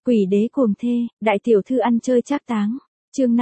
Quỷ đế cuồng thê, đại tiểu thư ăn chơi trác táng. Chương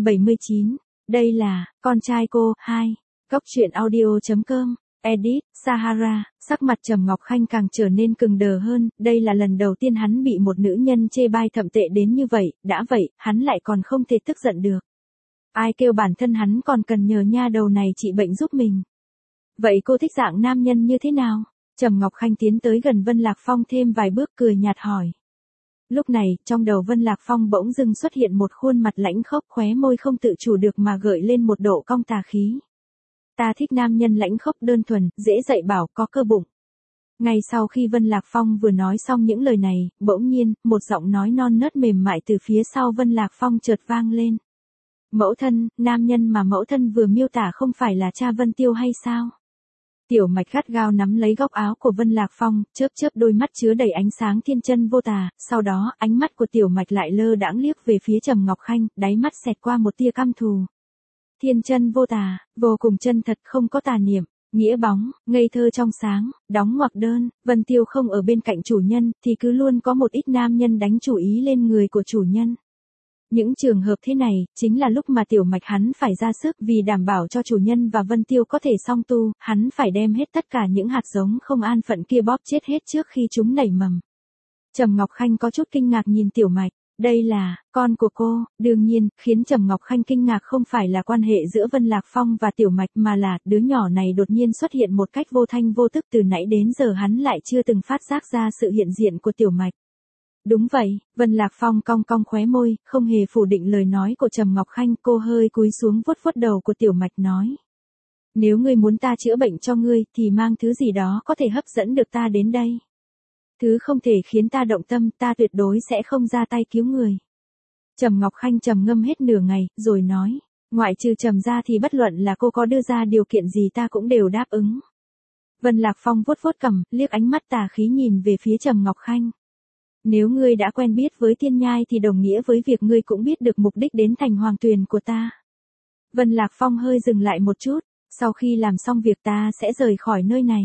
579. Đây là con trai cô 2. Góc truyện audio.com. Edit Sahara. Sắc mặt Trầm Ngọc Khanh càng trở nên cứng đờ hơn, đây là lần đầu tiên hắn bị một nữ nhân chê bai thậm tệ đến như vậy, đã vậy, hắn lại còn không thể tức giận được. Ai kêu bản thân hắn còn cần nhờ nha đầu này trị bệnh giúp mình. Vậy cô thích dạng nam nhân như thế nào? Trầm Ngọc Khanh tiến tới gần Vân Lạc Phong thêm vài bước cười nhạt hỏi. Lúc này, trong đầu Vân Lạc Phong bỗng dưng xuất hiện một khuôn mặt lãnh khốc, khóe môi không tự chủ được mà gợi lên một độ cong tà khí. Ta thích nam nhân lãnh khốc đơn thuần, dễ dạy bảo, có cơ bụng. Ngay sau khi Vân Lạc Phong vừa nói xong những lời này, bỗng nhiên, một giọng nói non nớt mềm mại từ phía sau Vân Lạc Phong chợt vang lên. Mẫu thân, nam nhân mà mẫu thân vừa miêu tả không phải là cha Vân Tiêu hay sao? Tiểu Mạch gắt gao nắm lấy góc áo của Vân Lạc Phong, chớp chớp đôi mắt chứa đầy ánh sáng thiên chân vô tà, sau đó, ánh mắt của Tiểu Mạch lại lơ đãng liếc về phía Trầm Ngọc Khanh, đáy mắt xẹt qua một tia căm thù. Thiên chân vô tà, vô cùng chân thật, không có tà niệm, nghĩa bóng, ngây thơ trong sáng, đóng ngoặc đơn, Vân Tiêu không ở bên cạnh chủ nhân, thì cứ luôn có một ít nam nhân đánh chủ ý lên người của chủ nhân. Những trường hợp thế này, chính là lúc mà Tiểu Mạch hắn phải ra sức vì đảm bảo cho chủ nhân và Vân Tiêu có thể song tu, hắn phải đem hết tất cả những hạt giống không an phận kia bóp chết hết trước khi chúng nảy mầm. Trầm Ngọc Khanh có chút kinh ngạc nhìn Tiểu Mạch, đây là, con của cô, đương nhiên, khiến Trầm Ngọc Khanh kinh ngạc không phải là quan hệ giữa Vân Lạc Phong và Tiểu Mạch mà là, đứa nhỏ này đột nhiên xuất hiện một cách vô thanh vô tức từ nãy đến giờ hắn lại chưa từng phát giác ra sự hiện diện của Tiểu Mạch. Đúng vậy, Vân Lạc Phong cong cong khóe môi, không hề phủ định lời nói của Trầm Ngọc Khanh, cô hơi cúi xuống vuốt vuốt đầu của Tiểu Mạch nói. Nếu ngươi muốn ta chữa bệnh cho ngươi, thì mang thứ gì đó có thể hấp dẫn được ta đến đây. Thứ không thể khiến ta động tâm, ta tuyệt đối sẽ không ra tay cứu người. Trầm Ngọc Khanh trầm ngâm hết nửa ngày, rồi nói, ngoại trừ Trầm ra thì bất luận là cô có đưa ra điều kiện gì ta cũng đều đáp ứng. Vân Lạc Phong vuốt vuốt cằm, liếc ánh mắt tà khí nhìn về phía Trầm Ngọc Khanh. Nếu ngươi đã quen biết với Thiên Nhai thì đồng nghĩa với việc ngươi cũng biết được mục đích đến thành Hoàng Tuyền của ta. Vân Lạc Phong hơi dừng lại một chút, sau khi làm xong việc ta sẽ rời khỏi nơi này.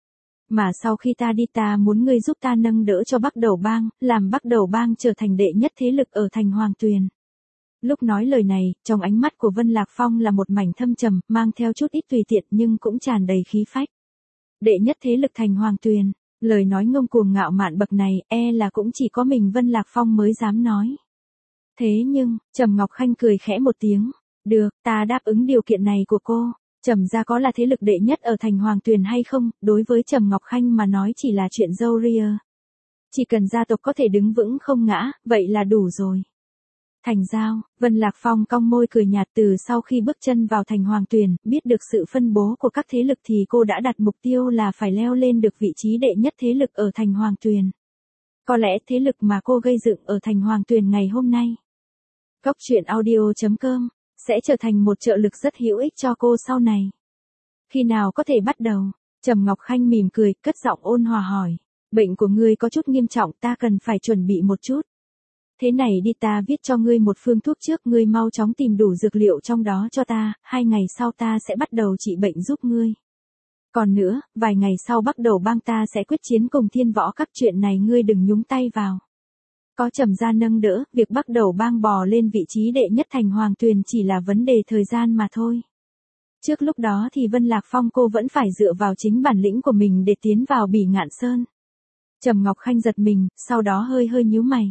Mà sau khi ta đi ta muốn ngươi giúp ta nâng đỡ cho Bắc Đầu Bang, làm Bắc Đầu Bang trở thành đệ nhất thế lực ở thành Hoàng Tuyền. Lúc nói lời này, trong ánh mắt của Vân Lạc Phong là một mảnh thâm trầm, mang theo chút ít tùy tiện nhưng cũng tràn đầy khí phách. Đệ nhất thế lực thành Hoàng Tuyền. Lời nói ngông cuồng ngạo mạn bậc này, là cũng chỉ có mình Vân Lạc Phong mới dám nói. Thế nhưng, Trầm Ngọc Khanh cười khẽ một tiếng. Được, ta đáp ứng điều kiện này của cô. Trầm gia có là thế lực đệ nhất ở thành Hoàng Tuyền hay không, đối với Trầm Ngọc Khanh mà nói chỉ là chuyện râu ria. Chỉ cần gia tộc có thể đứng vững không ngã, vậy là đủ rồi. Thành giao, Vân Lạc Phong cong môi cười nhạt, từ sau khi bước chân vào thành Hoàng Tuyền, biết được sự phân bố của các thế lực thì cô đã đặt mục tiêu là phải leo lên được vị trí đệ nhất thế lực ở thành Hoàng Tuyền. Có lẽ thế lực mà cô gây dựng ở thành Hoàng Tuyền ngày hôm nay, Góc truyện audio.com, sẽ trở thành một trợ lực rất hữu ích cho cô sau này. Khi nào có thể bắt đầu? Trầm Ngọc Khanh mỉm cười, cất giọng ôn hòa hỏi. Bệnh của ngươi có chút nghiêm trọng, ta cần phải chuẩn bị một chút. Thế này đi, ta viết cho ngươi một phương thuốc trước, ngươi mau chóng tìm đủ dược liệu trong đó cho ta, 2 ngày sau ta sẽ bắt đầu trị bệnh giúp ngươi. Còn nữa, vài ngày sau Bắc Đầu Bang ta sẽ quyết chiến cùng Thiên Võ Các, chuyện này ngươi đừng nhúng tay vào. Có Trầm gia nâng đỡ, việc Bắc Đầu Bang bò lên vị trí đệ nhất thành Hoàng Tuyền chỉ là vấn đề thời gian mà thôi. Trước lúc đó thì Vân Lạc Phong cô vẫn phải dựa vào chính bản lĩnh của mình để tiến vào Bỉ Ngạn Sơn. Trầm Ngọc Khanh giật mình, sau đó hơi nhíu mày.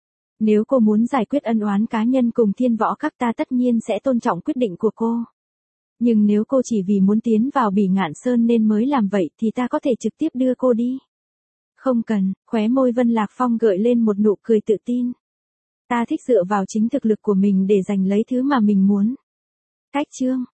Nếu cô muốn giải quyết ân oán cá nhân cùng Thiên Võ Các ta tất nhiên sẽ tôn trọng quyết định của cô. Nhưng nếu cô chỉ vì muốn tiến vào Bỉ Ngạn Sơn nên mới làm vậy thì ta có thể trực tiếp đưa cô đi. Không cần, khóe môi Vân Lạc Phong gợi lên một nụ cười tự tin. Ta thích dựa vào chính thực lực của mình để giành lấy thứ mà mình muốn. Cách chương.